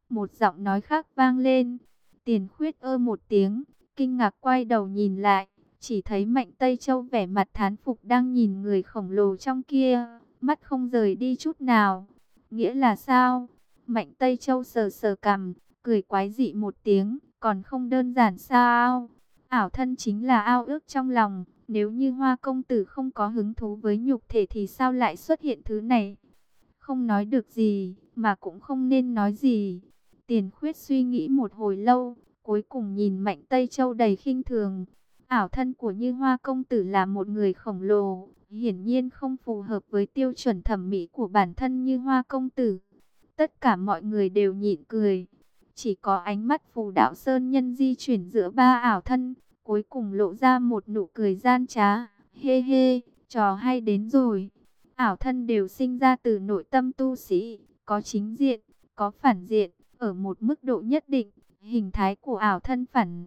Một giọng nói khác vang lên. Tiền Khuyết ơ một tiếng, kinh ngạc quay đầu nhìn lại, chỉ thấy Mạnh Tây Châu vẻ mặt thán phục đang nhìn người khổng lồ trong kia, mắt không rời đi chút nào. Nghĩa là sao? Mạnh Tây Châu sờ sờ cằm, cười quái dị một tiếng, còn không đơn giản sao? Ảo thân chính là ao ước trong lòng, nếu như Hoa công tử không có hứng thú với nhục thể thì sao lại xuất hiện thứ này? Không nói được gì, mà cũng không nên nói gì. Tiền Khuyết suy nghĩ một hồi lâu, cuối cùng nhìn Mạnh Tây Châu đầy khinh thường. Ảo thân của Như Hoa công tử là một người khổng lồ, hiển nhiên không phù hợp với tiêu chuẩn thẩm mỹ của bản thân Như Hoa công tử. Tất cả mọi người đều nhịn cười. Chỉ có ánh mắt Phù Đạo Sơn Nhân di chuyển giữa ba ảo thân, cuối cùng lộ ra một nụ cười gian trá. Hê hê, trò hay đến rồi. Ảo thân đều sinh ra từ nội tâm tu sĩ, có chính diện, có phản diện, ở một mức độ nhất định, hình thái của ảo thân phản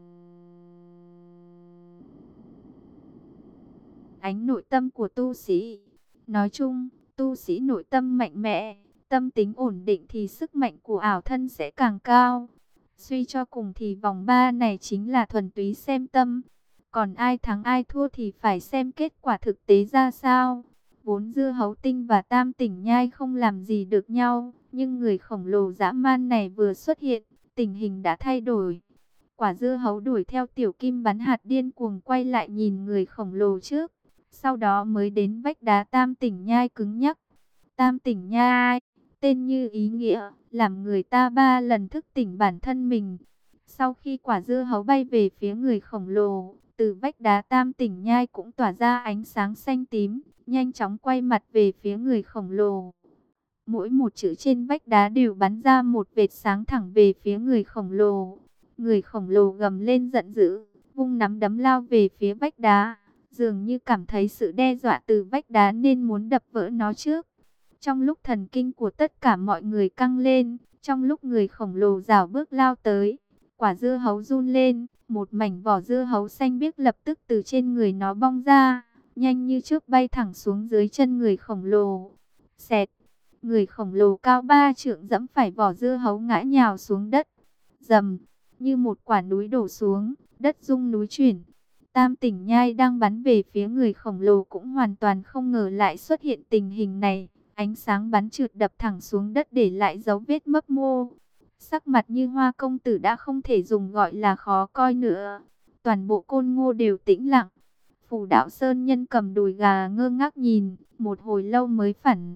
ánh nội tâm của tu sĩ. Nói chung, tu sĩ nội tâm mạnh mẽ, tâm tính ổn định thì sức mạnh của ảo thân sẽ càng cao. Suy cho cùng thì vòng 3 này chính là thuần túy xem tâm. Còn ai thắng ai thua thì phải xem kết quả thực tế ra sao. Vốn dưa hấu tinh và tam tỉnh nhai không làm gì được nhau, nhưng người khổng lồ dã man này vừa xuất hiện, tình hình đã thay đổi. Quả dưa hấu đuổi theo tiểu kim bắn hạt điên cuồng quay lại nhìn người khổng lồ trước, sau đó mới đến vách đá tam tỉnh nhai cứng nhắc. Tam tỉnh nhai, tên như ý nghĩa, làm người ta 3 lần thức tỉnh bản thân mình. Sau khi quả dưa hấu bay về phía người khổng lồ, từ vách đá tam tỉnh nhai cũng tỏa ra ánh sáng xanh tím, nhanh chóng quay mặt về phía người khổng lồ. Mỗi một chữ trên vách đá đều bắn ra một vệt sáng thẳng về phía người khổng lồ. Người khổng lồ gầm lên giận dữ, vung nắm đấm lao về phía vách đá, dường như cảm thấy sự đe dọa từ vách đá nên muốn đập vỡ nó trước. Trong lúc thần kinh của tất cả mọi người căng lên, trong lúc người khổng lồ rảo bước lao tới, quả dưa hấu run lên, một mảnh vỏ dưa hấu xanh biếc lập tức từ trên người nó bong ra, nhanh như chớp bay thẳng xuống dưới chân người khổng lồ. Xẹt, người khổng lồ cao 3 trượng giẫm phải vỏ dưa hấu ngã nhào xuống đất. Rầm, như một quả núi đổ xuống, đất rung núi chuyển. Tam tỉnh nhai đang bắn về phía người khổng lồ cũng hoàn toàn không ngờ lại xuất hiện tình hình này. Ánh sáng bắn trượt đập thẳng xuống đất để lại dấu vết mấp mô. Sắc mặt Như Hoa công tử đã không thể dùng gọi là khó coi nữa. Toàn bộ Côn Ngô đều tĩnh lặng. Phù Đạo Sơn Nhân cầm đùi gà ngơ ngác nhìn, một hồi lâu mới phản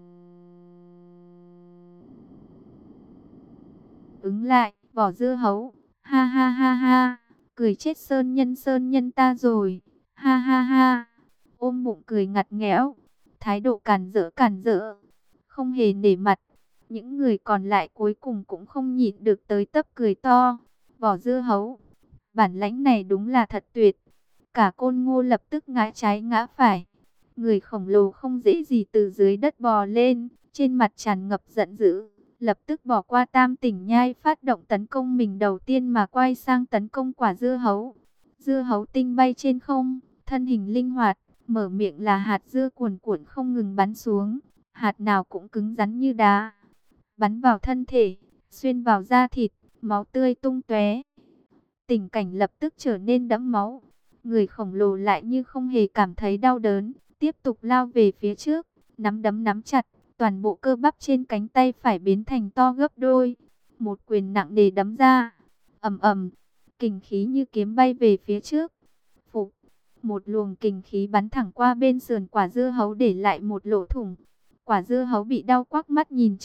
ứng lại, vỏ dưa hấu. Ha ha ha ha, cười chết Sơn Nhân ta rồi. Ha ha ha, ôm bụng cười ngặt nghẽo, thái độ cản rỡ, không hề nể mặt. Những người còn lại cuối cùng cũng không nhịn được tới tấp cười to. Vỏ dưa hấu, bản lãnh này đúng là thật tuyệt. Cả Côn Ngô lập tức ngã trái ngã phải. Người khổng lồ không dễ gì từ dưới đất bò lên, trên mặt tràn ngập giận dữ, lập tức bỏ qua tam tỉnh nhai phát động tấn công mình đầu tiên mà quay sang tấn công quả dưa hấu. Dưa hấu tinh bay trên không, thân hình linh hoạt, mở miệng là hạt dưa cuồn cuộn không ngừng bắn xuống, hạt nào cũng cứng rắn như đá. Bắn vào thân thể, xuyên vào da thịt, máu tươi tung tóe. Tình cảnh lập tức trở nên đẫm máu. Người khổng lồ lại như không hề cảm thấy đau đớn, tiếp tục lao về phía trước, nắm đấm nắm chặt, toàn bộ cơ bắp trên cánh tay phải biến thành to gấp đôi. Một quyền nặng nề đấm ra, ầm ầm, kình khí như kiếm bay về phía trước. Phục, một luồng kình khí bắn thẳng qua bên sườn quả dưa hấu để lại một lỗ thủng. Quả dưa hấu bị đau quắc mắt nhìn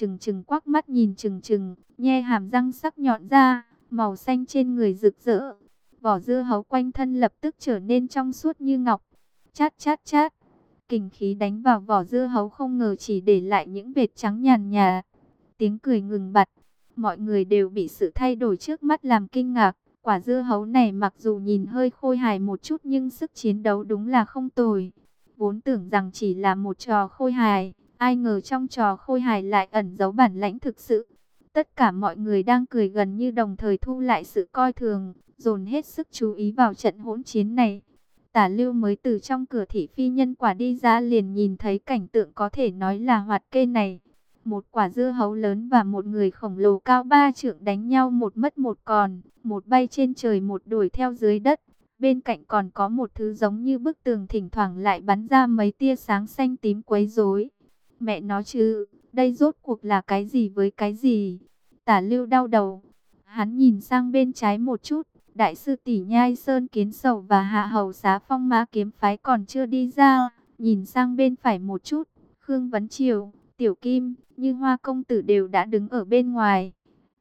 chừng chừng, nhe hàm răng sắc nhọn ra, màu xanh trên người rực rỡ. Vỏ dưa hấu quanh thân lập tức trở nên trong suốt như ngọc. Chát chát chát, kình khí đánh vào vỏ dưa hấu không ngờ chỉ để lại những vệt trắng nhàn nhạt. Tiếng cười ngừng bặt, mọi người đều bị sự thay đổi trước mắt làm kinh ngạc. Quả dưa hấu này mặc dù nhìn hơi khôi hài một chút nhưng sức chiến đấu đúng là không tồi. Vốn tưởng rằng chỉ là một trò khôi hài, ai ngờ trong trò khôi hài lại ẩn giấu bản lãnh thực sự. Tất cả mọi người đang cười gần như đồng thời thu lại sự coi thường, dồn hết sức chú ý vào trận hỗn chiến này. Tả Lưu mới từ trong cửa thị phi nhân quả đi ra liền nhìn thấy cảnh tượng có thể nói là hoạt kê này. Một quả dưa hấu lớn và một người khổng lồ cao 3 trượng đánh nhau một mất một còn, một bay trên trời một đuổi theo dưới đất. Bên cạnh còn có một thứ giống như bức tường thỉnh thoảng lại bắn ra mấy tia sáng xanh tím quấy rối. Mẹ nó chứ, đây rốt cuộc là cái gì với cái gì? Tả Lưu đau đầu. Hắn nhìn sang bên trái một chút, đại sư tỷ Nhai Sơn Kiến Sầu và Hạ Hầu Xá Phong Mã Kiếm Phái còn chưa đi ra. Nhìn sang bên phải một chút, Khương Vấn Triều, Tiểu Kim, Như Hoa công tử đều đã đứng ở bên ngoài.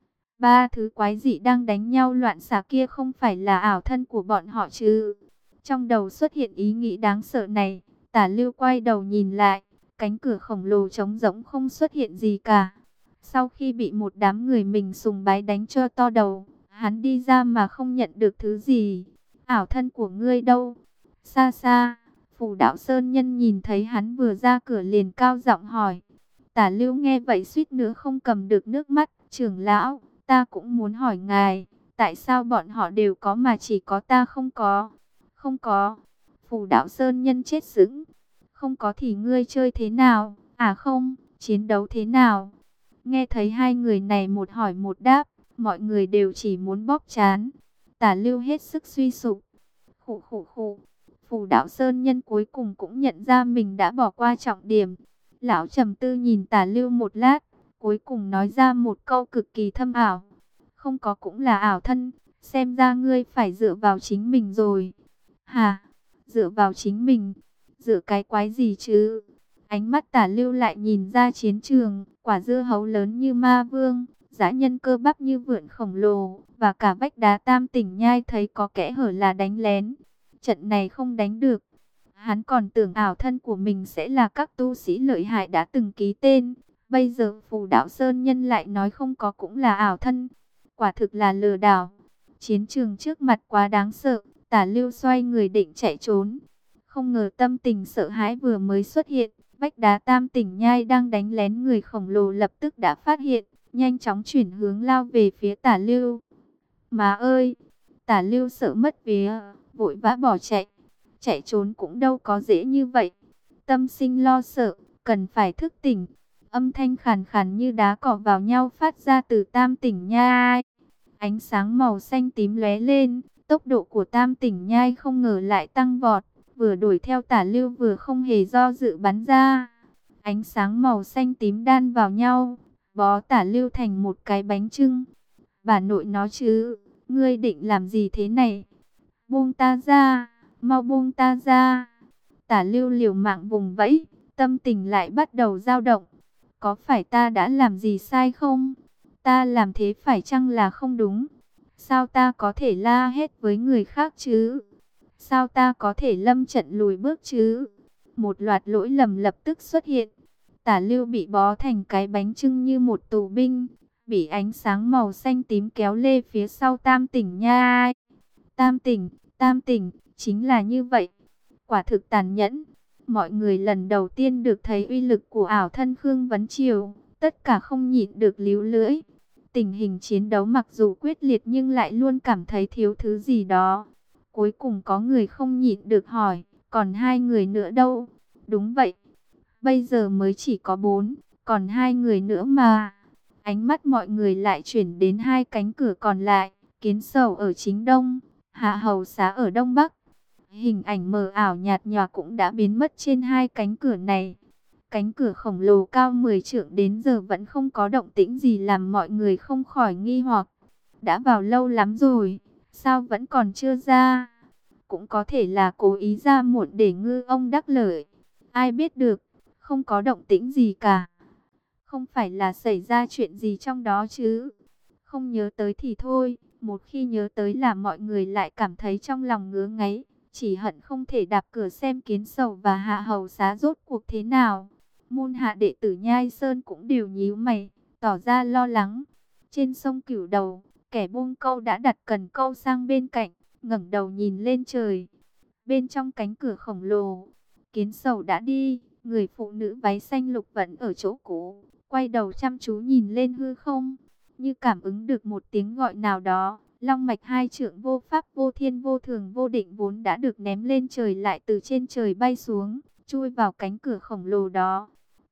Ba thứ quái dị đang đánh nhau loạn xạ kia không phải là ảo thân của bọn họ chứ? Trong đầu xuất hiện ý nghĩ đáng sợ này, Tả Lưu quay đầu nhìn lại, cánh cửa khổng lồ trống rỗng không xuất hiện gì cả. Sau khi bị một đám người mình sùng bái đánh cho to đầu, hắn đi ra mà không nhận được thứ gì. Ảo thân của ngươi đâu? Xa xa, Phù Đạo Sơn Nhân nhìn thấy hắn vừa ra cửa liền cao giọng hỏi. Tả Lưu nghe vậy suýt nữa không cầm được nước mắt. Trưởng lão, ta cũng muốn hỏi ngài, tại sao bọn họ đều có mà chỉ có ta không có? Không có. Phù Đạo Sơn Nhân chết sững. Không có thì ngươi chơi thế nào? À không, chiến đấu thế nào? Nghe thấy hai người này một hỏi một đáp, mọi người đều chỉ muốn bóp trán. Tả Lưu hết sức suy sụp. Khụ khụ khụ. Phù Đạo Sơn Nhân cuối cùng cũng nhận ra mình đã bỏ qua trọng điểm. Lão trầm tư nhìn Tả Lưu một lát, cuối cùng nói ra một câu cực kỳ thâm ảo. Không có cũng là ảo thân, xem ra ngươi phải dựa vào chính mình rồi. Hả? Dựa vào chính mình? Dựa cái quái gì chứ? Ánh mắt Tả Lưu lại nhìn ra chiến trường, quả dưa hấu lớn như ma vương, dã nhân cơ bắp như vượn khổng lồ, và cả vách đá Tam Tỉnh Nhai thấy có kẽ hở là đánh lén. Trận này không đánh được. Hắn còn tưởng ảo thân của mình sẽ là các tu sĩ lợi hại đã từng ký tên. Bây giờ Phù Đạo Sơn Nhân lại nói không có cũng là ảo thân. Quả thực là lừa đảo. Chiến trường trước mặt quá đáng sợ. Tả Lưu xoay người định chạy trốn. Không ngờ tâm tình sợ hãi vừa mới xuất hiện. Vách đá Tam Tỉnh Nhai đang đánh lén người khổng lồ lập tức đã phát hiện. Nhanh chóng chuyển hướng lao về phía Tả Lưu. Má ơi! Tả Lưu sợ mất vía, vội vã bỏ chạy. Chạy trốn cũng đâu có dễ như vậy. Tâm sinh lo sợ, cần phải thức tỉnh. Âm thanh khàn khàn như đá cọ vào nhau phát ra từ Tam Tỉnh Nhai. Ánh sáng màu xanh tím lóe lên, tốc độ của Tam Tỉnh Nhai không ngờ lại tăng vọt, vừa đuổi theo Tả Lưu vừa không hề do dự bắn ra. Ánh sáng màu xanh tím đan vào nhau, bó Tả Lưu thành một cái bánh chưng. Bà nội nó chứ, ngươi định làm gì thế này? Buông ta ra! Mau buông ta ra. Tả Lưu liều mạng vùng vẫy, tâm tình lại bắt đầu dao động. Có phải ta đã làm gì sai không? Ta làm thế phải chăng là không đúng? Sao ta có thể la hét với người khác chứ? Sao ta có thể lâm trận lùi bước chứ? Một loạt lỗi lầm lập tức xuất hiện. Tả Lưu bị bó thành cái bánh chưng như một tù binh, bị ánh sáng màu xanh tím kéo lê phía sau Tam Tỉnh Nhai. Tam Tỉnh, chính là như vậy. Quả thực tàn nhẫn. Mọi người lần đầu tiên được thấy uy lực của ảo thân Khương Vấn Triều, tất cả không nhịn được líu lưỡi. Tình hình chiến đấu mặc dù quyết liệt nhưng lại luôn cảm thấy thiếu thứ gì đó. Cuối cùng có người không nhịn được hỏi, còn hai người nữa đâu? Đúng vậy, bây giờ mới chỉ có 4, còn hai người nữa mà. Ánh mắt mọi người lại chuyển đến hai cánh cửa còn lại, Kiến Sầu ở chính đông, Hạ Hầu Xá ở đông bắc. Hình ảnh mờ ảo nhạt nhòa cũng đã biến mất trên hai cánh cửa này. Cánh cửa khổng lồ cao 10 trượng đến giờ vẫn không có động tĩnh gì làm mọi người không khỏi nghi hoặc. Đã vào lâu lắm rồi, sao vẫn còn chưa ra? Cũng có thể là cố ý ra muộn để ngư ông đắc lợi. Ai biết được, không có động tĩnh gì cả. Không phải là xảy ra chuyện gì trong đó chứ? Không nhớ tới thì thôi, một khi nhớ tới là mọi người lại cảm thấy trong lòng ngứa ngáy. Chỉ hận không thể đạp cửa xem Kiến Sầu và Hạ Hầu Xá rốt cuộc thế nào. Môn hạ đệ tử Nhai Sơn cũng đều nhíu mày, tỏ ra lo lắng. Trên sông Cửu Đầu, kẻ buông câu đã đặt cần câu sang bên cạnh, ngẩng đầu nhìn lên trời. Bên trong cánh cửa khổng lồ, Kiến Sầu đã đi, người phụ nữ váy xanh lục vẫn ở chỗ cũ, quay đầu chăm chú nhìn lên hư không, như cảm ứng được một tiếng gọi nào đó. Long mạch hai trượng vô pháp vô thiên vô thường vô định vốn đã được ném lên trời lại từ trên trời bay xuống, chui vào cánh cửa khổng lồ đó.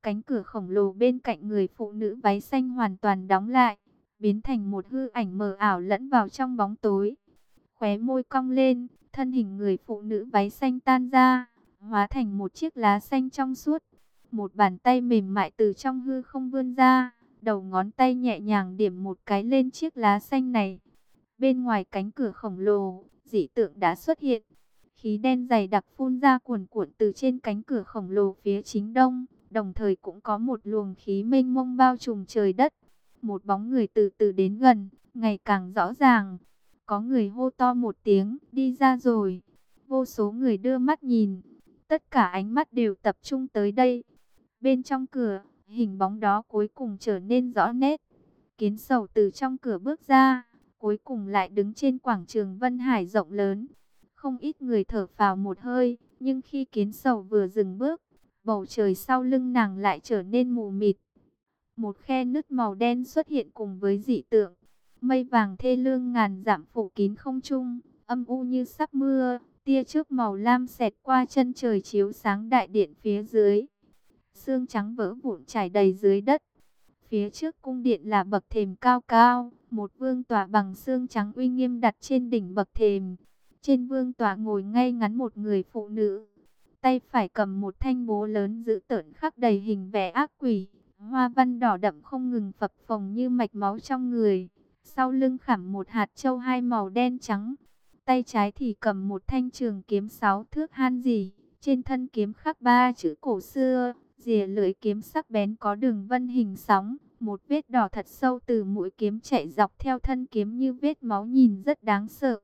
cánh cửa khổng lồ bên cạnh người phụ nữ váy xanh hoàn toàn đóng lại, biến thành một hư ảnh mờ ảo lẫn vào trong bóng tối. Khóe môi cong lên, thân hình người phụ nữ váy xanh tan ra, hóa thành một chiếc lá xanh trong suốt. Một bàn tay mềm mại từ trong hư không vươn ra, đầu ngón tay nhẹ nhàng điểm một cái lên chiếc lá xanh này. Bên ngoài cánh cửa khổng lồ, dị tượng đã xuất hiện. Khí đen dày đặc phun ra cuồn cuộn từ trên cánh cửa khổng lồ phía chính đông, đồng thời cũng có một luồng khí mênh mông bao trùm trời đất. Một bóng người từ từ đến gần, ngày càng rõ ràng. Có người hô to một tiếng, đi ra rồi. Vô số người đưa mắt nhìn, tất cả ánh mắt đều tập trung tới đây. Bên trong cửa, hình bóng đó cuối cùng trở nên rõ nét. Kiến Sầu từ trong cửa bước ra, cuối cùng lại đứng trên quảng trường Vân Hải rộng lớn. Không ít người thở phào một hơi, nhưng khi Kiến Sầu vừa dừng bước, bầu trời sau lưng nàng lại trở nên mù mịt. Một khe nứt màu đen xuất hiện cùng với dị tượng. Mây vàng thê lương ngàn dặm phủ kín không trung, âm u như sắp mưa, tia chớp màu lam xẹt qua chân trời chiếu sáng đại điện phía dưới. Sương trắng vỡ vụn trải đầy dưới đất. Phía trước cung điện là bậc thềm cao cao, một vương tọa bằng xương trắng uy nghiêm đặt trên đỉnh bậc thềm. Trên vương tọa ngồi ngay ngắn một người phụ nữ, tay phải cầm một thanh búa lớn dữ tợn khắc đầy hình vẽ ác quỷ, hoa văn đỏ đậm không ngừng phập phồng như mạch máu trong người. Sau lưng khảm một hạt châu hai màu đen trắng. Tay trái thì cầm một thanh trường kiếm 6 thước han rỉ, trên thân kiếm khắc 3 chữ cổ xưa, rìa lưỡi kiếm sắc bén có đường vân hình sóng, một vết đỏ thật sâu từ mũi kiếm chạy dọc theo thân kiếm như vết máu nhìn rất đáng sợ.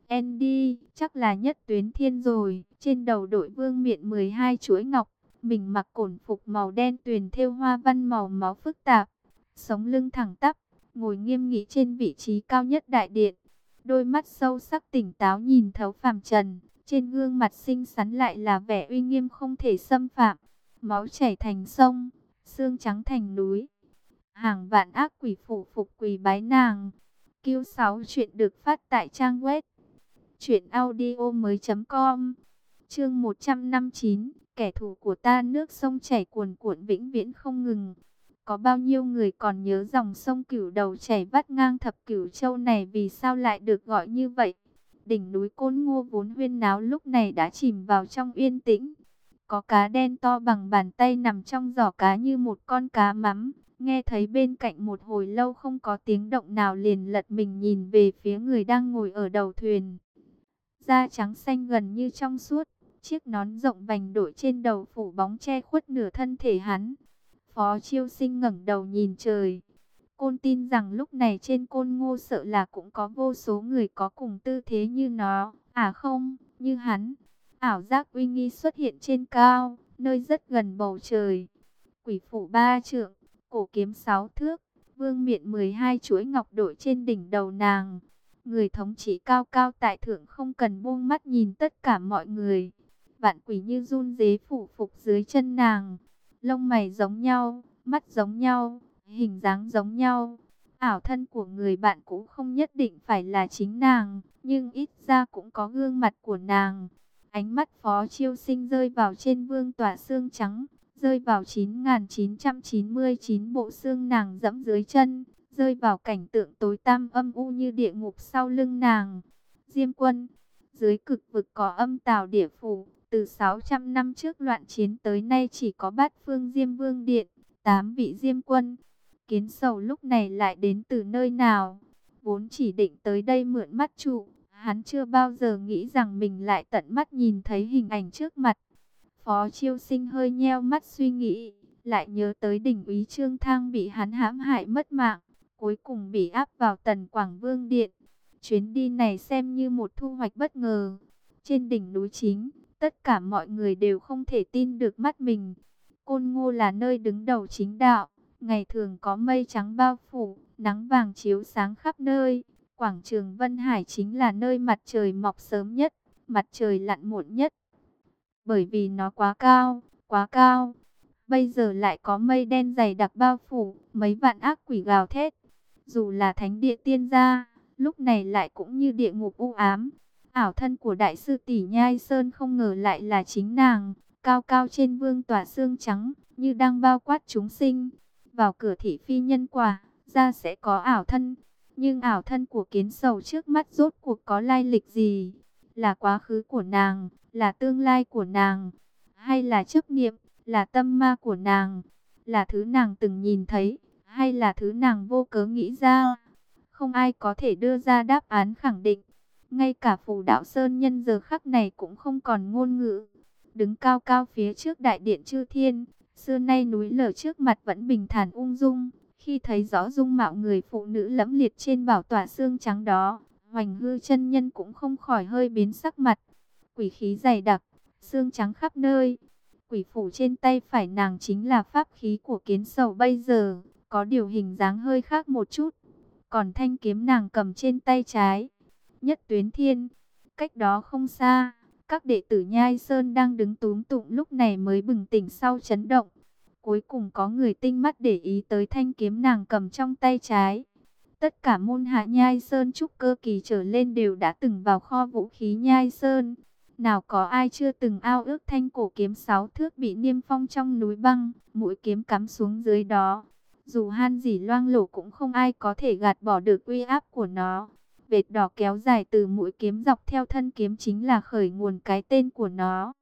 Andy, chắc là Nhất Tuyến Thiên rồi. Trên đầu đội vương miện 12 chuỗi ngọc, mình mặc cổn phục màu đen tuyền thêu hoa văn màu máu phức tạp, sống lưng thẳng tắp, ngồi nghiêm nghị trên vị trí cao nhất đại điện. Đôi mắt sâu sắc tỉnh táo nhìn thấu phàm trần, trên gương mặt xinh xắn lại là vẻ uy nghiêm không thể xâm phạm. Máu chảy thành sông, xương trắng thành núi. Hàng vạn ác quỷ phủ phục quỳ bái nàng. Q6 chuyện được phát tại trang web truyệnaudiomoi.com. Chương 159, kẻ thù của ta nước sông chảy cuồn cuộn vĩnh viễn không ngừng. Có bao nhiêu người còn nhớ dòng sông Cửu Đầu chảy vắt ngang thập Cửu Châu này vì sao lại được gọi như vậy? Đỉnh núi Côn Ngô vốn huyên náo lúc này đã chìm vào trong yên tĩnh. Có cá đen to bằng bàn tay nằm trong giỏ cá như một con cá mắm. Nghe thấy bên cạnh một hồi lâu không có tiếng động nào liền lật mình nhìn về phía người đang ngồi ở đầu thuyền. Da trắng xanh gần như trong suốt, chiếc nón rộng vành đội trên đầu phủ bóng che khuất nửa thân thể hắn. Phó Chiêu Sinh ngẩng đầu nhìn trời. Côn tin rằng lúc này trên Côn Ngô sợ là cũng có vô số người có cùng tư thế như nó, à không, như hắn. Ảo giác uy nghi xuất hiện trên cao, nơi rất gần bầu trời. Quỷ phủ 3 trượng, cổ kiếm 6 thước, vương miện 12 chuỗi ngọc đội trên đỉnh đầu nàng. Người thống trị cao cao tại thượng không cần buông mắt nhìn tất cả mọi người. Vạn quỷ như run rế phủ phục dưới chân nàng. Lông mày giống nhau, mắt giống nhau, hình dáng giống nhau. Ảo thân của người bạn cũ không nhất định phải là chính nàng, nhưng ít ra cũng có gương mặt của nàng. Ánh mắt Phó Chiêu Sinh rơi vào trên vương tọa xương trắng, rơi vào 9.999 bộ xương nàng dẫm dưới chân, rơi vào cảnh tượng tối tăm âm u như địa ngục sau lưng nàng. Diêm Quân, dưới cực vực có âm tào địa phủ, từ 600 năm trước loạn chiến tới nay chỉ có Bát Phương Diêm Vương Điện, 8 vị Diêm Quân. Kiến Sầu lúc này lại đến từ nơi nào? Vốn chỉ định tới đây mượn mắt trụ, hắn chưa bao giờ nghĩ rằng mình lại tận mắt nhìn thấy hình ảnh trước mặt. Phó Chiêu Sinh hơi nheo mắt suy nghĩ, lại nhớ tới đỉnh úy Trương Thang bị hắn hãm hại mất mạng, cuối cùng bị áp vào Tần Quảng Vương Điện. Chuyến đi này xem như một thu hoạch bất ngờ. Trên đỉnh núi chính, tất cả mọi người đều không thể tin được mắt mình. Côn Ngô là nơi đứng đầu chính đạo, ngày thường có mây trắng bao phủ, nắng vàng chiếu sáng khắp nơi. Quảng trường Vân Hải chính là nơi mặt trời mọc sớm nhất, mặt trời lặn muộn nhất. Bởi vì nó quá cao, quá cao. Bây giờ lại có mây đen dày đặc bao phủ, mấy vạn ác quỷ gào thét. Dù là thánh địa tiên gia, lúc này lại cũng như địa ngục u ám. Ảo thân của đại sư tỷ Nhai Sơn không ngờ lại là chính nàng. cao cao trên vương tỏa xương trắng, như đang bao quát chúng sinh. Vào cửa thị phi nhân quả, ra sẽ có ảo thân. Nhưng ảo thân của kiến sầu trước mắt rốt cuộc có lai lịch gì? Là quá khứ của nàng, là tương lai của nàng, hay là chấp niệm, là tâm ma của nàng, là thứ nàng từng nhìn thấy, hay là thứ nàng vô cớ nghĩ ra? Không ai có thể đưa ra đáp án khẳng định. Ngay cả Phù Đạo Sơn Nhân giờ khắc này cũng không còn ngôn ngữ. Đứng cao cao phía trước đại điện chư thiên, xưa nay núi lở trước mặt vẫn bình thản ung dung. Khi thấy rõ dung mạo người phụ nữ lẫm liệt trên bảo tọa xương trắng đó, Hoành Hư chân nhân cũng không khỏi hơi biến sắc mặt. Quỷ khí dày đặc, xương trắng khắp nơi. Quỷ phủ trên tay phải nàng chính là pháp khí của kiến sầu bây giờ, có điều hình dáng hơi khác một chút. Còn thanh kiếm nàng cầm trên tay trái, Nhất Tuyến Thiên. Cách đó không xa, các đệ tử Nhai Sơn đang đứng túm tụm lúc này mới bừng tỉnh sau chấn động. Cuối cùng có người tinh mắt để ý tới thanh kiếm nàng cầm trong tay trái. Tất cả môn hạ Nhai Sơn trúc cơ kỳ trở lên đều đã từng vào kho vũ khí Nhai Sơn. Nào có ai chưa từng ao ước thanh cổ kiếm 6 thước bị niêm phong trong núi băng, mũi kiếm cắm xuống dưới đó. Dù han dỉ loang lổ cũng không ai có thể gạt bỏ được uy áp của nó. Vệt đỏ kéo dài từ mũi kiếm dọc theo thân kiếm chính là khởi nguồn cái tên của nó.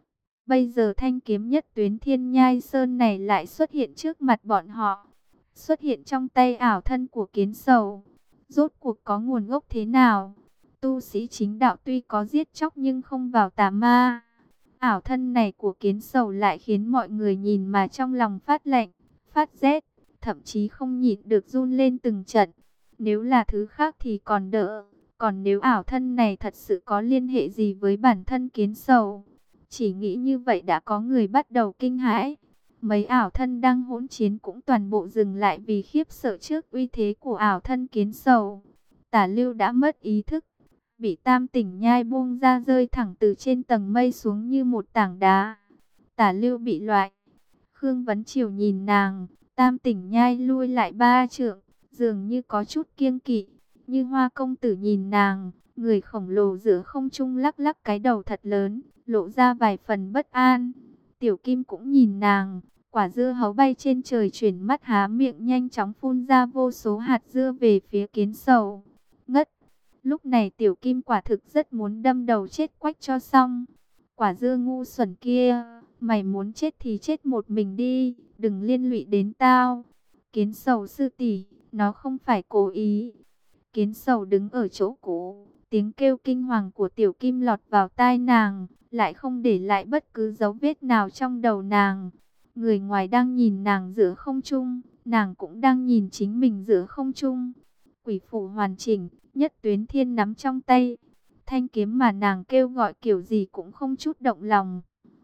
Bây giờ thanh kiếm Nhất Tuyến Thiên Nhai Sơn này lại xuất hiện trước mặt bọn họ. Xuất hiện trong tay ảo thân của kiến sầu. Rốt cuộc có nguồn gốc thế nào? Tu sĩ chính đạo tuy có giết chóc nhưng không vào tà ma. Ảo thân này của kiến sầu lại khiến mọi người nhìn mà trong lòng phát lạnh, phát rét, thậm chí không nhịn được run lên từng trận. Nếu là thứ khác thì còn đỡ, còn nếu ảo thân này thật sự có liên hệ gì với bản thân kiến sầu, chỉ nghĩ như vậy đã có người bắt đầu kinh hãi. Mấy ảo thân đang hỗn chiến cũng toàn bộ dừng lại vì khiếp sợ trước uy thế của ảo thân kiến sầu. Tả Lưu đã mất ý thức, bị Tam Tỉnh Nhai buông ra rơi thẳng từ trên tầng mây xuống như một tảng đá. Tả Lưu bị loại. Khương Vấn Triều nhìn nàng, Tam Tỉnh Nhai lui lại 3 trượng, dường như có chút kiêng kỵ. Như Hoa công tử nhìn nàng, người khổng lồ giữa không trung lắc lắc cái đầu thật lớn, lộ ra vài phần bất an. Tiểu Kim cũng nhìn nàng, quả dưa hấu bay trên trời chuyển mắt há miệng nhanh chóng phun ra vô số hạt dưa về phía kiến sầu. Ngất! Lúc này Tiểu Kim quả thực rất muốn đâm đầu chết quách cho xong. Quả dưa ngu xuẩn kia, mày muốn chết thì chết một mình đi, đừng liên lụy đến tao. Kiến sầu sư tỷ, nó không phải cố ý. Kiến sầu đứng ở chỗ cũ, tiếng kêu kinh hoàng của Tiểu Kim lọt vào tai nàng, lại không để lại bất cứ dấu vết nào trong đầu nàng. Người ngoài đang nhìn nàng giữa không trung, nàng cũng đang nhìn chính mình giữa không trung. Quỷ phủ hoàn chỉnh, Nhất Tuyến Thiên nắm trong tay. Thanh kiếm mà nàng kêu gọi kiểu gì cũng không chút động lòng.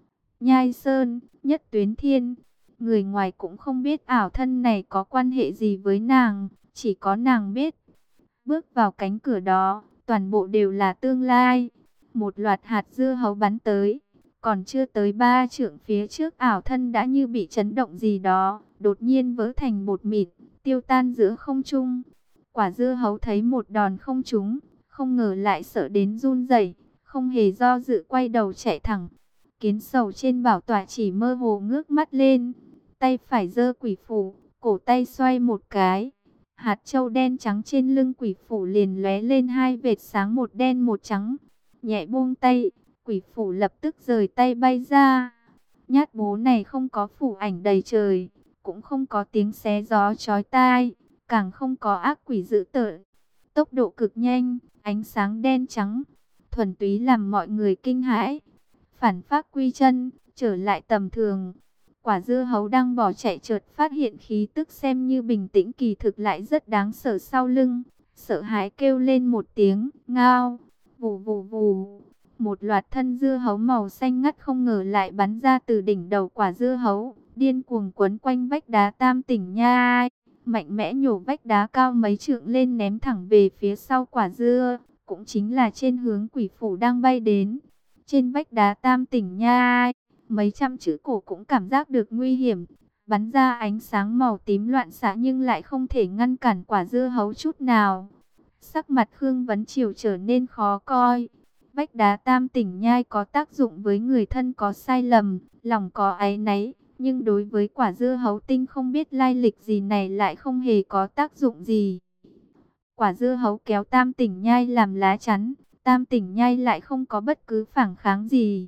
Nhai Sơn, Nhất Tuyến Thiên. Người ngoài cũng không biết ảo thân này có quan hệ gì với nàng, chỉ có nàng biết. Bước vào cánh cửa đó, toàn bộ đều là tương lai. Một loạt hạt dưa hấu bắn tới, còn chưa tới 3 trượng phía trước ảo thân đã như bị chấn động gì đó, đột nhiên vỡ thành bột mịn, tiêu tan giữa không trung. Quả dưa hấu thấy một đòn không trúng, không ngờ lại sợ đến run rẩy, không hề do dự quay đầu chạy thẳng. Kiến sầu trên bảo tọa chỉ mơ hồ ngước mắt lên, tay phải giơ quỷ phủ, cổ tay xoay một cái. Hạt châu đen trắng trên lưng quỷ phủ liền lóe lên hai vệt sáng, một đen một trắng. Nhẹ buông tay, quỷ phủ lập tức rời tay bay ra. Nhát bố này không có phủ ảnh đầy trời, cũng không có tiếng xé gió chói tai, càng không có ác quỷ dữ tợn. Tốc độ cực nhanh, ánh sáng đen trắng, thuần túy làm mọi người kinh hãi. Phản phác quy chân, trở lại tầm thường. Quả dưa hấu đang bỏ chạy chợt phát hiện khí tức xem như bình tĩnh kỳ thực lại rất đáng sợ sau lưng. Sợ hãi kêu lên một tiếng, ngao, vù vù vù. Một loạt thân dưa hấu màu xanh ngắt không ngờ lại bắn ra từ đỉnh đầu quả dưa hấu, điên cuồng quấn quanh vách đá Tam Tỉnh Nhai. Mạnh mẽ nhổ vách đá cao mấy trượng lên ném thẳng về phía sau quả dưa, cũng chính là trên hướng quỷ phủ đang bay đến. Trên vách đá Tam Tỉnh Nhai, mấy trăm chữ cổ cũng cảm giác được nguy hiểm, bắn ra ánh sáng màu tím loạn xạ nhưng lại không thể ngăn cản quả dưa hấu chút nào. Sắc mặt Khương Vấn Triều trở nên khó coi. Vách đá tam tỉnh nhai có tác dụng với người thân có sai lầm, lòng có áy náy, nhưng đối với quả dưa hấu tinh không biết lai lịch gì này lại không hề có tác dụng gì. Quả dưa hấu kéo tam tỉnh nhai làm lá chắn, tam tỉnh nhai lại không có bất cứ phản kháng gì.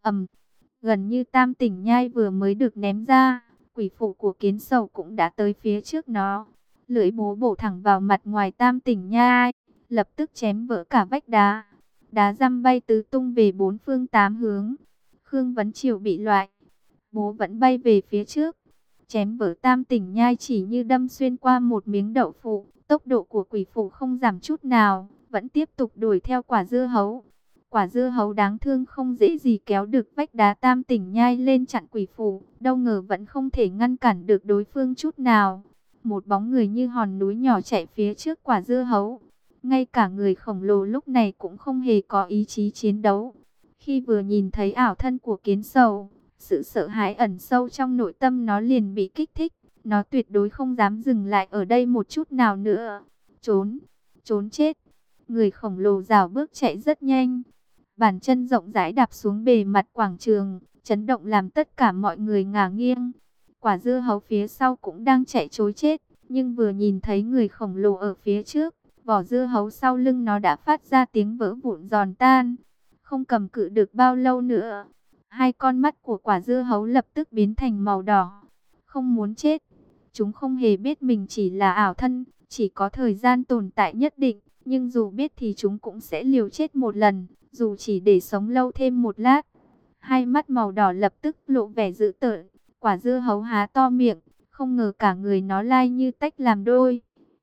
Gần như tam tỉnh nhai vừa mới được ném ra, quỷ phụ của kiến sầu cũng đã tới phía trước nó. Lưỡi búa bổ thẳng vào mặt ngoài tam tỉnh nhai, lập tức chém vỡ cả vách đá. Đá răm bay tứ tung về bốn phương tám hướng. Khương Vấn Triều bị loại, búa vẫn bay về phía trước. Chém vỡ tam tỉnh nhai chỉ như đâm xuyên qua một miếng đậu phụ. Tốc độ của quỷ phụ không giảm chút nào, vẫn tiếp tục đuổi theo quả dưa hấu. Quả dưa hấu đáng thương không dễ gì kéo được vách đá tam tỉnh nhai lên chặn quỷ phụ, đâu ngờ vẫn không thể ngăn cản được đối phương chút nào. Một bóng người như hòn núi nhỏ chạy phía trước quả dưa hấu. Ngay cả người khổng lồ lúc này cũng không hề có ý chí chiến đấu. Khi vừa nhìn thấy ảo thân của kiến sầu, sự sợ hãi ẩn sâu trong nội tâm nó liền bị kích thích. Nó tuyệt đối không dám dừng lại ở đây một chút nào nữa. Trốn, trốn chết. Người khổng lồ rảo bước chạy rất nhanh. Bàn chân rộng rãi đạp xuống bề mặt quảng trường, chấn động làm tất cả mọi người ngả nghiêng. Quả dưa hấu phía sau cũng đang chạy trối chết, nhưng vừa nhìn thấy người khổng lồ ở phía trước, vỏ dưa hấu sau lưng nó đã phát ra tiếng vỡ vụn giòn tan. Không cầm cự được bao lâu nữa, hai con mắt của quả dưa hấu lập tức biến thành màu đỏ. Không muốn chết. Chúng không hề biết mình chỉ là ảo thân, chỉ có thời gian tồn tại nhất định, nhưng dù biết thì chúng cũng sẽ liều chết một lần, dù chỉ để sống lâu thêm một lát. Hai mắt màu đỏ lập tức lộ vẻ dữ tợn, quả dưa hấu há to miệng, không ngờ cả người nó lai như tách làm đôi.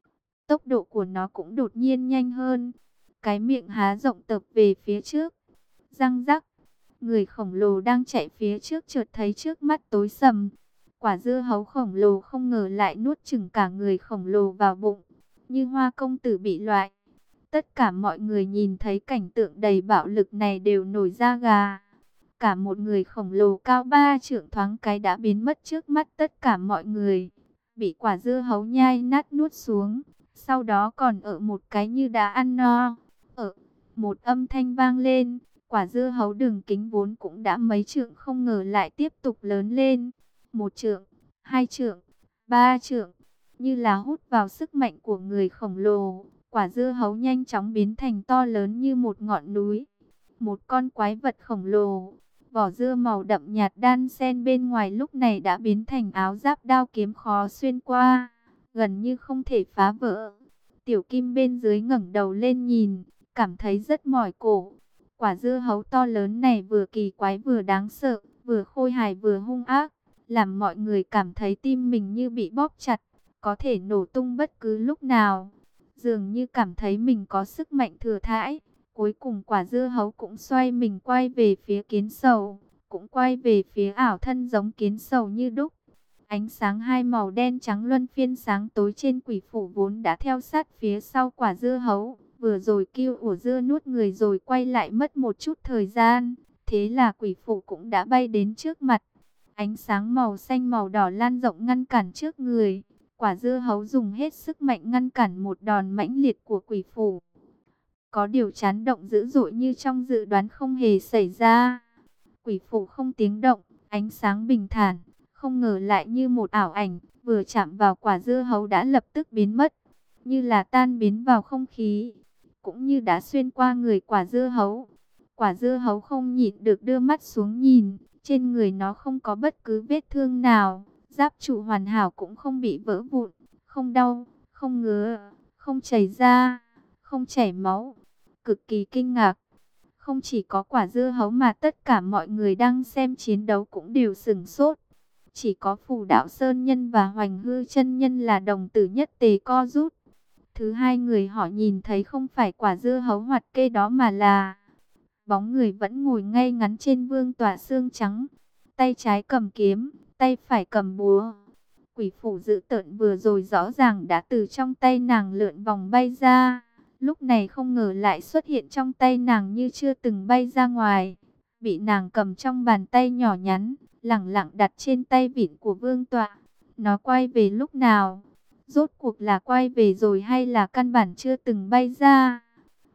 Tốc độ của nó cũng đột nhiên nhanh hơn, cái miệng há rộng tập về phía trước. Răng rắc, người khổng lồ đang chạy phía trước chợt thấy trước mắt tối sầm. Quả dưa hấu khổng lồ không ngờ lại nuốt chửng cả người khổng lồ vào bụng, như Hoa công tử bị loại. Tất cả mọi người nhìn thấy cảnh tượng đầy bạo lực này đều nổi da gà. Cả một người khổng lồ cao 3 trượng thoáng cái đã biến mất trước mắt tất cả mọi người, bị quả dưa hấu nhai nát nuốt xuống. Sau đó còn ở một cái như đã ăn no. Một âm thanh vang lên, quả dưa hấu đường kính vốn cũng đã mấy trượng không ngờ lại tiếp tục lớn lên. 1 trượng, 2 trượng, 3 trượng, như là hút vào sức mạnh của người khổng lồ. Quả dưa hấu nhanh chóng biến thành to lớn như một ngọn núi. Một con quái vật khổng lồ, vỏ dưa màu đậm nhạt đan xen bên ngoài lúc này đã biến thành áo giáp đao kiếm khó xuyên qua, gần như không thể phá vỡ. Tiểu Kim bên dưới ngẩng đầu lên nhìn, cảm thấy rất mỏi cổ. Quả dưa hấu to lớn này vừa kỳ quái vừa đáng sợ, vừa khôi hài vừa hung ác, làm mọi người cảm thấy tim mình như bị bóp chặt, có thể nổ tung bất cứ lúc nào. Dường như cảm thấy mình có sức mạnh thừa thãi. Cuối cùng quả dưa hấu cũng xoay mình quay về phía kiến sầu, cũng quay về phía ảo thân giống kiến sầu như đúc. Ánh sáng hai màu đen trắng luân phiên sáng tối trên quỷ phủ vốn đã theo sát phía sau quả dưa hấu. Vừa rồi kêu ủa dưa nuốt người rồi quay lại mất một chút thời gian. Thế là quỷ phủ cũng đã bay đến trước mặt. Ánh sáng màu xanh màu đỏ lan rộng ngăn cản trước người. Quả dưa hấu dùng hết sức mạnh ngăn cản một đòn mãnh liệt của quỷ phủ. Có điều chấn động dữ dội như trong dự đoán không hề xảy ra. Quỷ phủ không tiếng động, ánh sáng bình thản, không ngờ lại như một ảo ảnh, vừa chạm vào quả dưa hấu đã lập tức biến mất, như là tan biến vào không khí, cũng như đã xuyên qua người quả dưa hấu. Quả dưa hấu không nhịn được đưa mắt xuống nhìn, trên người nó không có bất cứ vết thương nào, giáp trụ hoàn hảo cũng không bị vỡ vụn, không đau, không ngứa, không chảy ra, không chảy máu. Cực kỳ kinh ngạc. Không chỉ có quả dưa hấu mà tất cả mọi người đang xem chiến đấu cũng đều sửng sốt. Chỉ có Phù Đạo Sơn Nhân và Hoành Hư Chân Nhân là đồng tử nhất tề co rút. Thứ hai người họ nhìn thấy không phải quả dưa hấu hoạt kê đó mà là bóng người vẫn ngồi ngay ngắn trên vương tọa xương trắng. Tay trái cầm kiếm, tay phải cầm búa. Quỷ phủ dữ tợn vừa rồi rõ ràng đã từ trong tay nàng lượn vòng bay ra. Lúc này không ngờ lại xuất hiện trong tay nàng như chưa từng bay ra ngoài. Bị nàng cầm trong bàn tay nhỏ nhắn, lẳng lặng đặt trên tay vịn của vương tọa. Nó quay về lúc nào? Rốt cuộc là quay về rồi hay là căn bản chưa từng bay ra?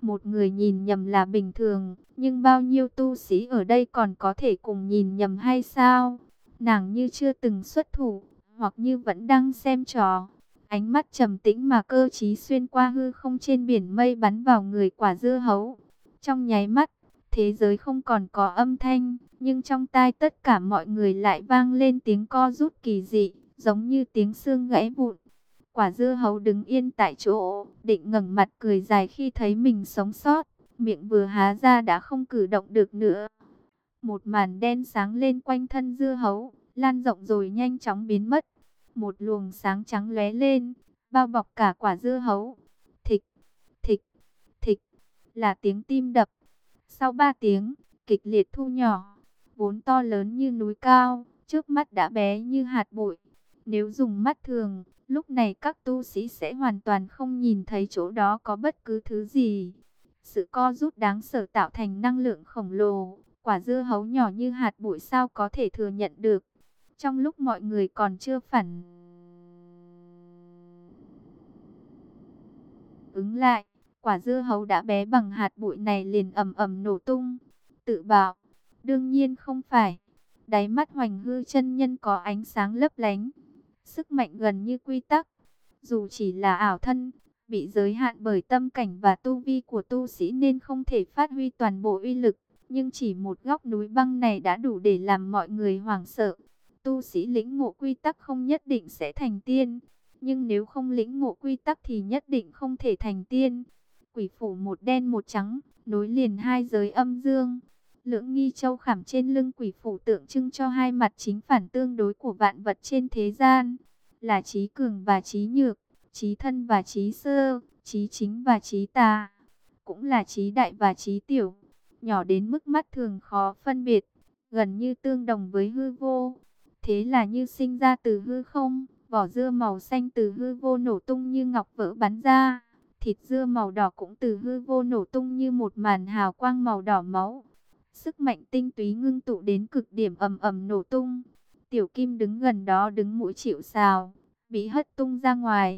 Một người nhìn nhầm là bình thường, nhưng bao nhiêu tu sĩ ở đây còn có thể cùng nhìn nhầm hay sao? Nàng như chưa từng xuất thủ, hoặc như vẫn đang xem trò. Ánh mắt trầm tĩnh mà cơ trí xuyên qua hư không trên biển mây bắn vào người quả dưa hấu. Trong nháy mắt, thế giới không còn có âm thanh, nhưng trong tai tất cả mọi người lại vang lên tiếng co rút kỳ dị, giống như tiếng xương gãy vụn. Quả dưa hấu đứng yên tại chỗ, định ngẩng mặt cười dài khi thấy mình sống sót, miệng vừa há ra đã không cử động được nữa. Một màn đen sáng lên quanh thân dưa hấu, lan rộng rồi nhanh chóng biến mất. Một luồng sáng trắng lóe lên, bao bọc cả quả dưa hấu. Thịch, thịch, thịch, là tiếng tim đập. Sau 3 tiếng, kịch liệt thu nhỏ, vốn to lớn như núi cao, trước mắt đã bé như hạt bụi. Nếu dùng mắt thường, lúc này các tu sĩ sẽ hoàn toàn không nhìn thấy chỗ đó có bất cứ thứ gì. Sự co rút đáng sợ tạo thành năng lượng khổng lồ, quả dưa hấu nhỏ như hạt bụi sao có thể thừa nhận được. Trong lúc mọi người còn chưa phản ứng lại, quả dưa hấu đã bé bằng hạt bụi này liền ầm ầm nổ tung. Tự bảo, đương nhiên không phải. Đáy mắt Hoành Hư chân nhân có ánh sáng lấp lánh, sức mạnh gần như quy tắc. Dù chỉ là ảo thân, bị giới hạn bởi tâm cảnh và tu vi của tu sĩ nên không thể phát huy toàn bộ uy lực. Nhưng chỉ một góc núi băng này đã đủ để làm mọi người hoảng sợ. Tu sĩ lĩnh ngộ quy tắc không nhất định sẽ thành tiên, nhưng nếu không lĩnh ngộ quy tắc thì nhất định không thể thành tiên. Quỷ phủ một đen một trắng, nối liền hai giới âm dương. Lưỡng nghi châu khảm trên lưng quỷ phủ tượng trưng cho hai mặt chính phản tương đối của vạn vật trên thế gian, là trí cường và trí nhược, trí thân và trí sơ, trí chính và trí tà, cũng là trí đại và trí tiểu, nhỏ đến mức mắt thường khó phân biệt, gần như tương đồng với hư vô. Thế là như sinh ra từ hư không, vỏ dưa màu xanh từ hư vô nổ tung như ngọc vỡ bắn ra, thịt dưa màu đỏ cũng từ hư vô nổ tung như một màn hào quang màu đỏ máu. Sức mạnh tinh túy ngưng tụ đến cực điểm ầm ầm nổ tung. Tiểu Kim đứng gần đó đứng mũi chịu sào, bị hất tung ra ngoài.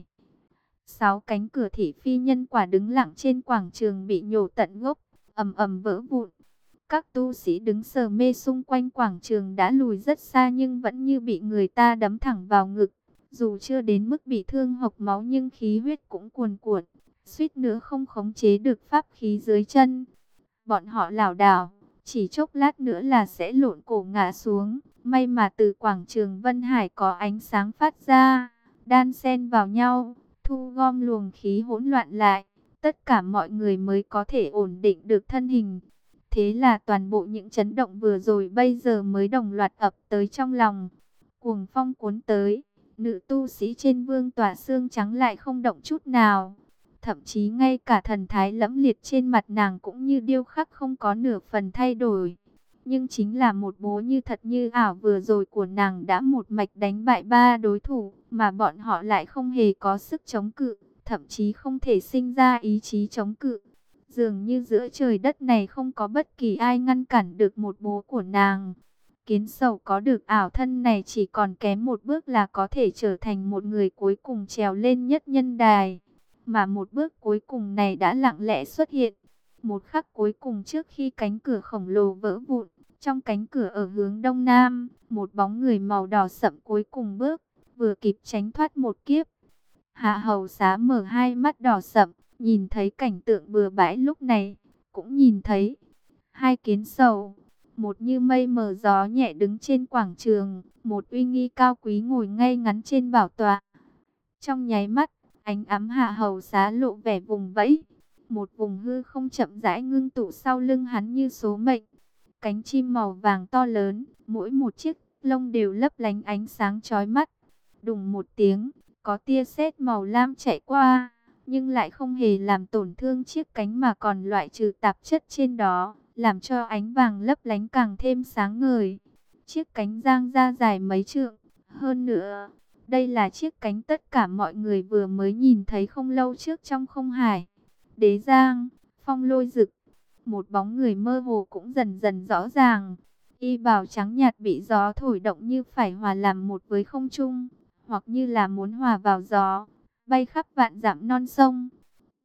6 cánh cửa thị phi nhân quả đứng lặng trên quảng trường bị nhổ tận gốc, ầm ầm vỡ vụn. Các tu sĩ đứng sờ mê xung quanh quảng trường đã lùi rất xa nhưng vẫn như bị người ta đấm thẳng vào ngực. Dù chưa đến mức bị thương hộc máu nhưng khí huyết cũng cuồn cuộn, suýt nữa không khống chế được pháp khí dưới chân. Bọn họ lảo đảo, chỉ chốc lát nữa là sẽ lộn cổ ngã xuống. May mà từ quảng trường Vân Hải có ánh sáng phát ra, đan xen vào nhau, thu gom luồng khí hỗn loạn lại. Tất cả mọi người mới có thể ổn định được thân hình. Thế là toàn bộ những chấn động vừa rồi bây giờ mới đồng loạt ập tới trong lòng. Cuồng phong cuốn tới, nữ tu sĩ trên vương tỏa xương trắng lại không động chút nào. Thậm chí ngay cả thần thái lẫm liệt trên mặt nàng cũng như điêu khắc không có nửa phần thay đổi. Nhưng chính là một bố như thật như ảo vừa rồi của nàng đã một mạch đánh bại 3 đối thủ, mà bọn họ lại không hề có sức chống cự, thậm chí không thể sinh ra ý chí chống cự. Dường như giữa trời đất này không có bất kỳ ai ngăn cản được một bố của nàng. Kiến Sầu có được ảo thân này chỉ còn kém một bước là có thể trở thành một người cuối cùng trèo lên nhất nhân đài. Mà một bước cuối cùng này đã lặng lẽ xuất hiện. Một khắc cuối cùng trước khi cánh cửa khổng lồ vỡ vụn, trong cánh cửa ở hướng đông nam, một bóng người màu đỏ sậm cuối cùng bước, vừa kịp tránh thoát một kiếp. Hạ Hầu Xá mở hai mắt đỏ sậm, nhìn thấy cảnh tượng bừa bãi lúc này, cũng nhìn thấy hai Kiến Sầu, một như mây mờ gió nhẹ đứng trên quảng trường, một uy nghi cao quý ngồi ngay ngắn trên bảo tọa. Trong nháy mắt, ánh ấm Hạ Hầu Xá lộ vẻ vùng vẫy, một vùng hư không chậm rãi ngưng tụ sau lưng hắn như số mệnh. Cánh chim màu vàng to lớn, mỗi một chiếc lông đều lấp lánh ánh sáng chói mắt. Đùng một tiếng, có tia sét màu lam chạy qua, nhưng lại không hề làm tổn thương chiếc cánh mà còn loại trừ tạp chất trên đó, làm cho ánh vàng lấp lánh càng thêm sáng ngời. Chiếc cánh giang ra dài mấy trượng, hơn nữa, đây là chiếc cánh tất cả mọi người vừa mới nhìn thấy không lâu trước trong không hải. Đế Giang, Phong Lôi Dực, một bóng người mơ hồ cũng dần dần rõ ràng. Y bào trắng nhạt bị gió thổi động như phải hòa làm một với không trung, hoặc như là muốn hòa vào gió, bay khắp vạn dặm non sông.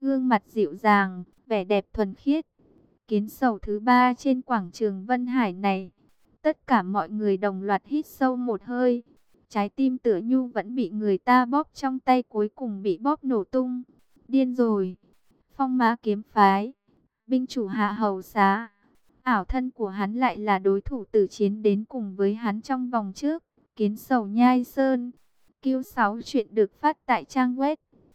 gương mặt dịu dàng, vẻ đẹp thuần khiết. Kiến sầu thứ ba trên quảng trường Vân Hải này. Tất cả mọi người đồng loạt hít sâu một hơi. Trái tim Tựa Nhu vẫn bị người ta bóp trong tay, cuối cùng bị bóp nổ tung. Điên rồi. Phong Mã kiếm phái, binh chủ Hạ Hầu Xá. Ảo thân của hắn lại là đối thủ tử chiến đến cùng với hắn trong vòng trước. Kiến sầu nhai sơn. Q6 chuyện được phát tại trang web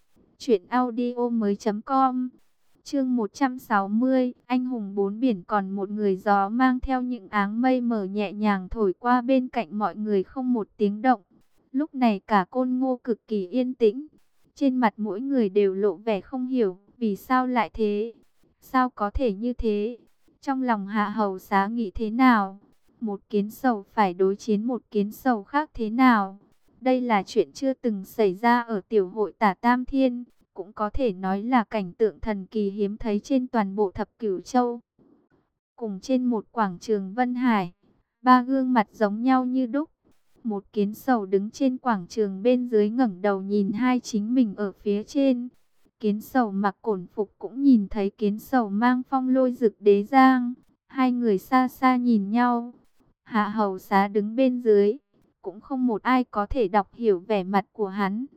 truyệnaudiomoi.com. Chương 160, anh hùng bốn biển còn một người. Gió mang theo những áng mây mờ nhẹ nhàng thổi qua bên cạnh mọi người không một tiếng động. Lúc này cả Côn Ngô cực kỳ yên tĩnh. Trên mặt mỗi người đều lộ vẻ không hiểu, vì sao lại thế? Sao có thể như thế? Trong lòng Hạ Hầu Xá nghĩ thế nào? Một kiến sầu phải đối chiến một kiến sầu khác thế nào? Đây là chuyện chưa từng xảy ra ở tiểu hội Tả Tam Thiên, cũng có thể nói là cảnh tượng thần kỳ hiếm thấy trên toàn bộ thập cửu châu. Cùng trên một quảng trường Vân Hải, ba gương mặt giống nhau như đúc. Một kiến sầu đứng trên quảng trường bên dưới ngẩng đầu nhìn hai chính mình ở phía trên. Kiến sầu mặc cổn phục cũng nhìn thấy kiến sầu mang phong lôi dực đế giang. Hai người xa xa nhìn nhau. Hạ Hầu Xá đứng bên dưới. Cũng không một ai có thể đọc hiểu vẻ mặt của hắn.